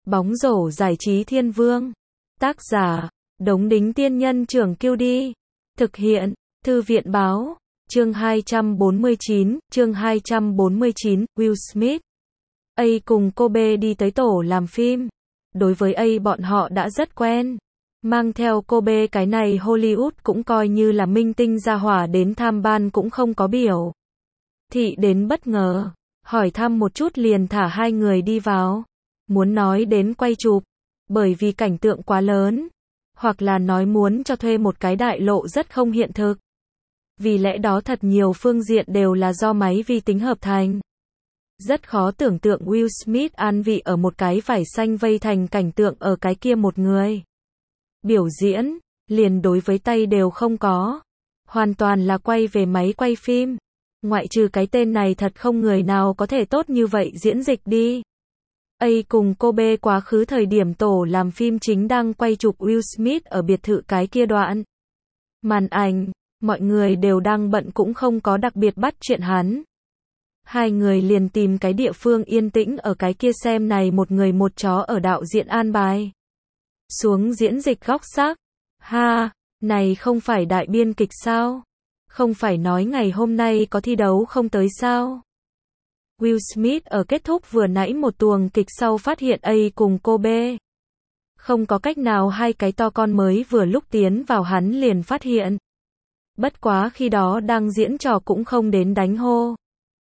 Bóng rổ giải trí thiên vương. Tác giả, Đống Đính Tiên Nhân Trưởng Kiêu Đi. Thực hiện, Thư viện Báo. Chương 249, Will Smith. A cùng Kobe đi tới tổ làm phim. Đối với A bọn họ đã rất quen. Mang theo Kobe cái này Hollywood cũng coi như là minh tinh gia hỏa đến tham ban cũng không có biểu thị đến bất ngờ. Hỏi thăm một chút liền thả hai người đi vào. Muốn nói đến quay chụp, bởi vì cảnh tượng quá lớn. Hoặc là nói muốn cho thuê một cái đại lộ rất không hiện thực. Vì lẽ đó thật nhiều phương diện đều là do máy vi tính hợp thành. Rất khó tưởng tượng Will Smith an vị ở một cái vải xanh vây thành cảnh tượng ở cái kia một người. Biểu diễn, liền đối với tay đều không có. Hoàn toàn là quay về máy quay phim. Ngoại trừ cái tên này thật không người nào có thể tốt như vậy diễn dịch đi. A cùng Kobe quá khứ thời điểm tổ làm phim chính đang quay chụp Will Smith ở biệt thự cái kia đoạn. Màn ảnh, mọi người đều đang bận cũng không có đặc biệt bắt chuyện hắn. Hai người liền tìm cái địa phương yên tĩnh ở cái kia xem này một người một chó ở đạo diễn an bài. Xuống diễn dịch góc sắc. Ha, này không phải đại biên kịch sao? Không phải nói ngày hôm nay có thi đấu không tới sao? Will Smith ở kết thúc vừa nãy một tuồng kịch sau phát hiện A cùng Kobe. Không có cách nào hai cái to con mới vừa lúc tiến vào hắn liền phát hiện. Bất quá khi đó đang diễn trò cũng không đến đánh hô.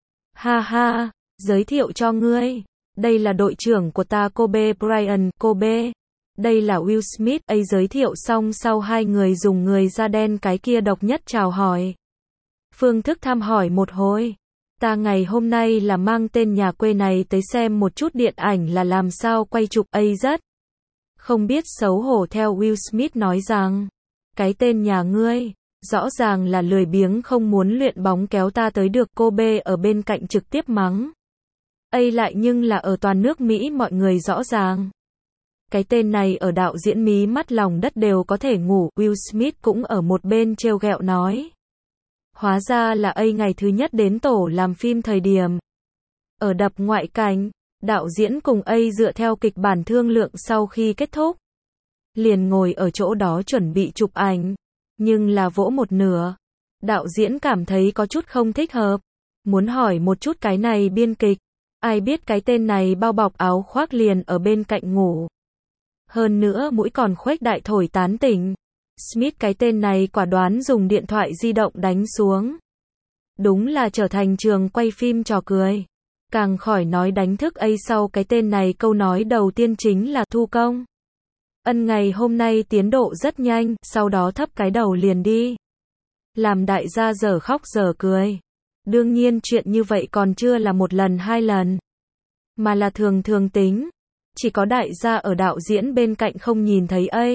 Ha ha, giới thiệu cho ngươi. Đây là đội trưởng của ta Kobe Bryant, Kobe. Đây là Will Smith. A giới thiệu xong sau hai người dùng người da đen cái kia độc nhất chào hỏi. Phương thức thăm hỏi một hồi. Ta ngày hôm nay là mang tên nhà quê này tới xem một chút điện ảnh là làm sao quay chụp. A rất không biết xấu hổ theo Will Smith nói rằng. Cái tên nhà ngươi, rõ ràng là lười biếng không muốn luyện bóng kéo ta tới được. Kobe ở bên cạnh trực tiếp mắng. A lại nhưng là ở toàn nước Mỹ mọi người rõ ràng. Cái tên này ở đạo diễn mí mắt lòng đất đều có thể ngủ. Will Smith cũng ở một bên trêu ghẹo nói. Hóa ra là A ngày thứ nhất đến tổ làm phim thời điểm. Ở đập ngoại cảnh, đạo diễn cùng A dựa theo kịch bản thương lượng sau khi kết thúc. Liền ngồi ở chỗ đó chuẩn bị chụp ảnh. Nhưng là vỗ một nửa. Đạo diễn cảm thấy có chút không thích hợp. Muốn hỏi một chút cái này biên kịch. Ai biết cái tên này bao bọc áo khoác liền ở bên cạnh ngủ. Hơn nữa mũi còn khuếch đại thổi tán tỉnh. Smith cái tên này quả đoán dùng điện thoại di động đánh xuống. Đúng là trở thành trường quay phim trò cười. Càng khỏi nói đánh thức A sau cái tên này câu nói đầu tiên chính là thu công. Ân ngày hôm nay tiến độ rất nhanh, sau đó thấp cái đầu liền đi. Làm đại gia dở khóc dở cười. Đương nhiên chuyện như vậy còn chưa là một lần hai lần. Mà là thường thường tính. Chỉ có đại gia ở đạo diễn bên cạnh không nhìn thấy A.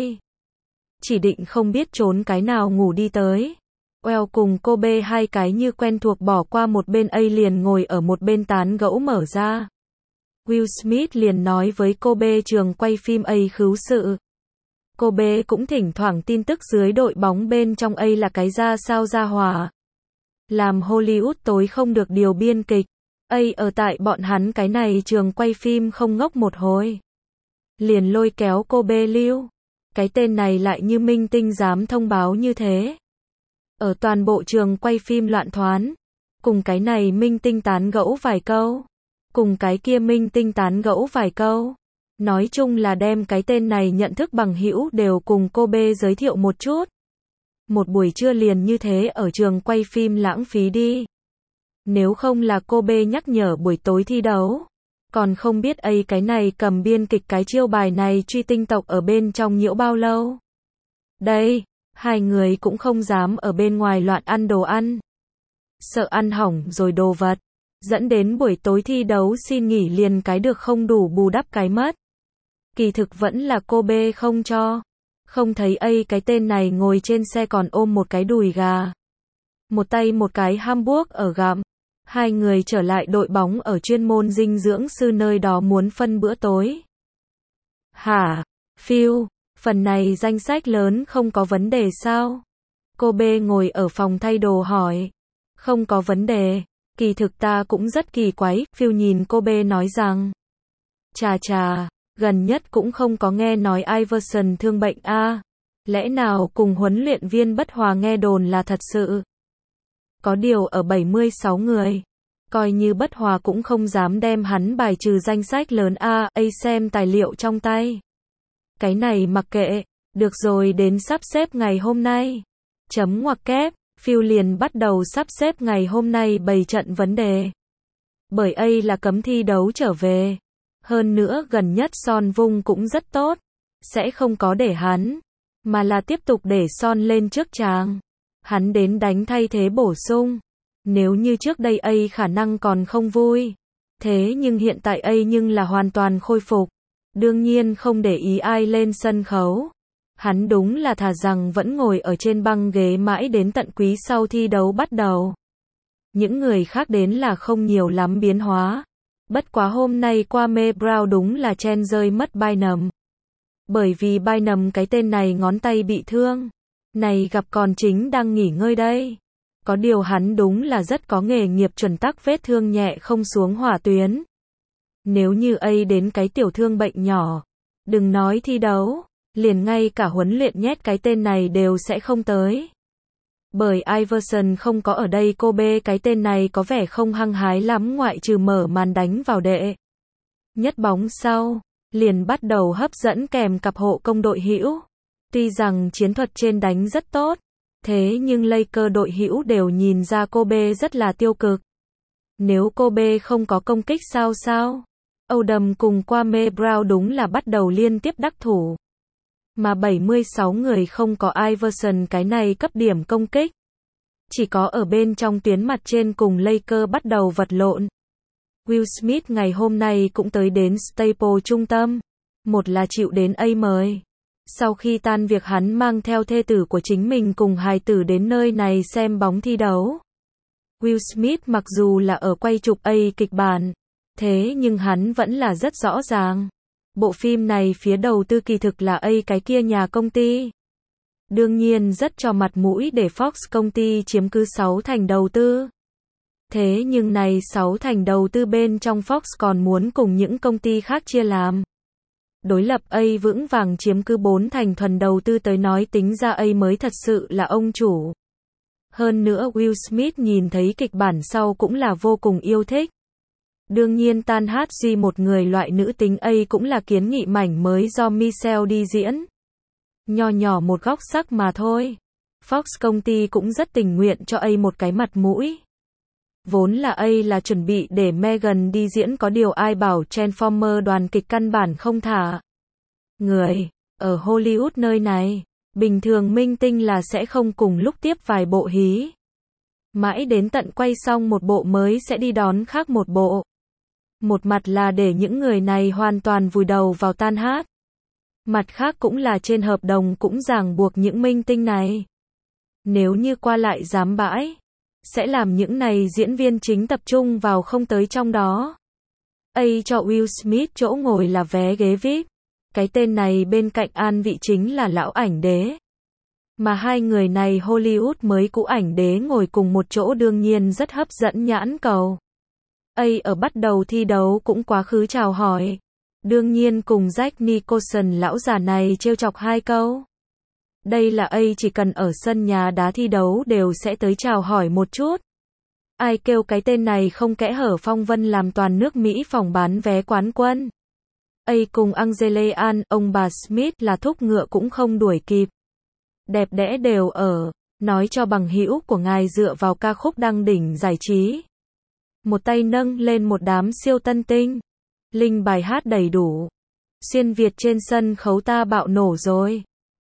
Chỉ định không biết trốn cái nào ngủ đi tới. Well cùng Kobe hai cái như quen thuộc bỏ qua một bên. A liền ngồi ở một bên tán gẫu mở ra. Will Smith liền nói với Kobe trường quay phim A khứu sự. Kobe cũng thỉnh thoảng tin tức dưới đội bóng bên trong A là cái ra sao ra hỏa. Làm Hollywood tối không được điều biên kịch. A ở tại bọn hắn cái này trường quay phim không ngốc một hồi. Liền lôi kéo Kobe lưu. Cái tên này lại như minh tinh dám thông báo như thế. Ở toàn bộ trường quay phim loạn thoán. Cùng cái này minh tinh tán gẫu vài câu. Cùng cái kia minh tinh tán gẫu vài câu. Nói chung là đem cái tên này nhận thức bằng hữu đều cùng Kobe giới thiệu một chút. Một buổi trưa liền như thế ở trường quay phim lãng phí đi. Nếu không là Kobe nhắc nhở buổi tối thi đấu. Còn không biết A cái này cầm biên kịch cái chiêu bài này truy tinh tộc ở bên trong nhiễu bao lâu. Đây, hai người cũng không dám ở bên ngoài loạn ăn đồ ăn. Sợ ăn hỏng rồi đồ vật. Dẫn đến buổi tối thi đấu xin nghỉ liền cái được không đủ bù đắp cái mất. Kỳ thực vẫn là Kobe không cho. Không thấy A cái tên này ngồi trên xe còn ôm một cái đùi gà. Một tay một cái hamburger ở gặm. Hai người trở lại đội bóng ở chuyên môn dinh dưỡng sư nơi đó muốn phân bữa tối. Hả? Phil, phần này danh sách lớn không có vấn đề sao? Kobe ngồi ở phòng thay đồ hỏi. Không có vấn đề. Kỳ thực ta cũng rất kỳ quái. Phil nhìn Kobe nói rằng. Chà chà, Gần nhất cũng không có nghe nói Iverson thương bệnh a. Lẽ nào cùng huấn luyện viên bất hòa nghe đồn là thật sự? Có điều ở 76 người, coi như bất hòa cũng không dám đem hắn bài trừ danh sách lớn a. Xem tài liệu trong tay. Cái này mặc kệ, được rồi, đến sắp xếp ngày hôm nay. Chấm ngoặc kép, Phil liền bắt đầu sắp xếp ngày hôm nay bày trận vấn đề. Bởi A là cấm thi đấu trở về. Hơn nữa gần nhất Son Vung cũng rất tốt. Sẽ không có để hắn, mà là tiếp tục để Son lên trước chàng. Hắn đến đánh thay thế bổ sung. Nếu như trước đây A khả năng còn không vui. Thế nhưng hiện tại A nhưng là hoàn toàn khôi phục. Đương nhiên không để ý ai lên sân khấu. Hắn đúng là thà rằng vẫn ngồi ở trên băng ghế mãi đến tận quý sau thi đấu bắt đầu. Những người khác đến là không nhiều lắm biến hóa. Bất quá hôm nay Kwame Brown đúng là chen rơi mất Bynum. Bởi vì Bynum cái tên này ngón tay bị thương. Này gặp còn chính đang nghỉ ngơi đây. Có điều hắn đúng là rất có nghề nghiệp chuẩn tắc, vết thương nhẹ không xuống hỏa tuyến. Nếu như A đến cái tiểu thương bệnh nhỏ, đừng nói thi đấu, liền ngay cả huấn luyện nhét cái tên này đều sẽ không tới. Bởi Iverson không có ở đây, Kobe cái tên này có vẻ không hăng hái lắm ngoại trừ mở màn đánh vào đệ nhất bóng sau, liền bắt đầu hấp dẫn kèm cặp hộ công đội hữu. Tuy rằng chiến thuật trên đánh rất tốt, thế nhưng Lakers đội hữu đều nhìn ra Kobe rất là tiêu cực. Nếu Kobe không có công kích sao? Odom cùng Kwame Brown đúng là bắt đầu liên tiếp đắc thủ. Mà 76 người không có Iverson cái này cấp điểm công kích. Chỉ có ở bên trong tuyến mặt trên cùng Lakers bắt đầu vật lộn. Will Smith ngày hôm nay cũng tới đến Staples trung tâm. Một là chịu đến A mời. Sau khi tan việc hắn mang theo thê tử của chính mình cùng hài tử đến nơi này xem bóng thi đấu. Will Smith mặc dù là ở quay chụp A kịch bản, thế nhưng hắn vẫn là rất rõ ràng. Bộ phim này phía đầu tư kỳ thực là A cái kia nhà công ty. Đương nhiên rất cho mặt mũi để Fox công ty chiếm cứ 6% đầu tư. Thế nhưng này 6% đầu tư bên trong Fox còn muốn cùng những công ty khác chia làm. Đối lập A vững vàng chiếm cứ 4% thuần đầu tư tới nói tính ra A mới thật sự là ông chủ. Hơn nữa Will Smith nhìn thấy kịch bản sau cũng là vô cùng yêu thích. Đương nhiên Tan Hát Duy một người loại nữ tính A cũng là kiến nghị mảnh mới do Michelle đi diễn. Nho nhỏ một góc sắc mà thôi. Fox công ty cũng rất tình nguyện cho A một cái mặt mũi. Vốn là A là chuẩn bị để Megan đi diễn, có điều ai bảo Transformer đoàn kịch căn bản không thả người. Ở Hollywood nơi này, bình thường minh tinh là sẽ không cùng lúc tiếp vài bộ hí. Mãi đến tận quay xong một bộ mới sẽ đi đón khác một bộ. Một mặt là để những người này hoàn toàn vùi đầu vào Tan Hát. Mặt khác cũng là trên hợp đồng cũng ràng buộc những minh tinh này. Nếu như qua lại giám bãi, sẽ làm những này diễn viên chính tập trung vào không tới trong đó. A cho Will Smith chỗ ngồi là vé ghế VIP. Cái tên này bên cạnh an vị chính là lão ảnh đế. Mà hai người này Hollywood mới cũ ảnh đế ngồi cùng một chỗ đương nhiên rất hấp dẫn nhãn cầu. A ở bắt đầu thi đấu cũng quá khứ chào hỏi. Đương nhiên cùng Jack Nicholson lão già này trêu chọc hai câu. Đây là A chỉ cần ở sân nhà đá thi đấu đều sẽ tới chào hỏi một chút. Ai kêu cái tên này không kẽ hở phong vân làm toàn nước Mỹ phòng bán vé quán quân. A cùng Angela An, ông bà Smith là thúc ngựa cũng không đuổi kịp. Đẹp đẽ đều ở, nói cho bằng hữu của ngài dựa vào ca khúc đăng đỉnh giải trí. Một tay nâng lên một đám siêu tân tinh. Linh bài hát đầy đủ. Xuyên Việt trên sân khấu ta bạo nổ rồi.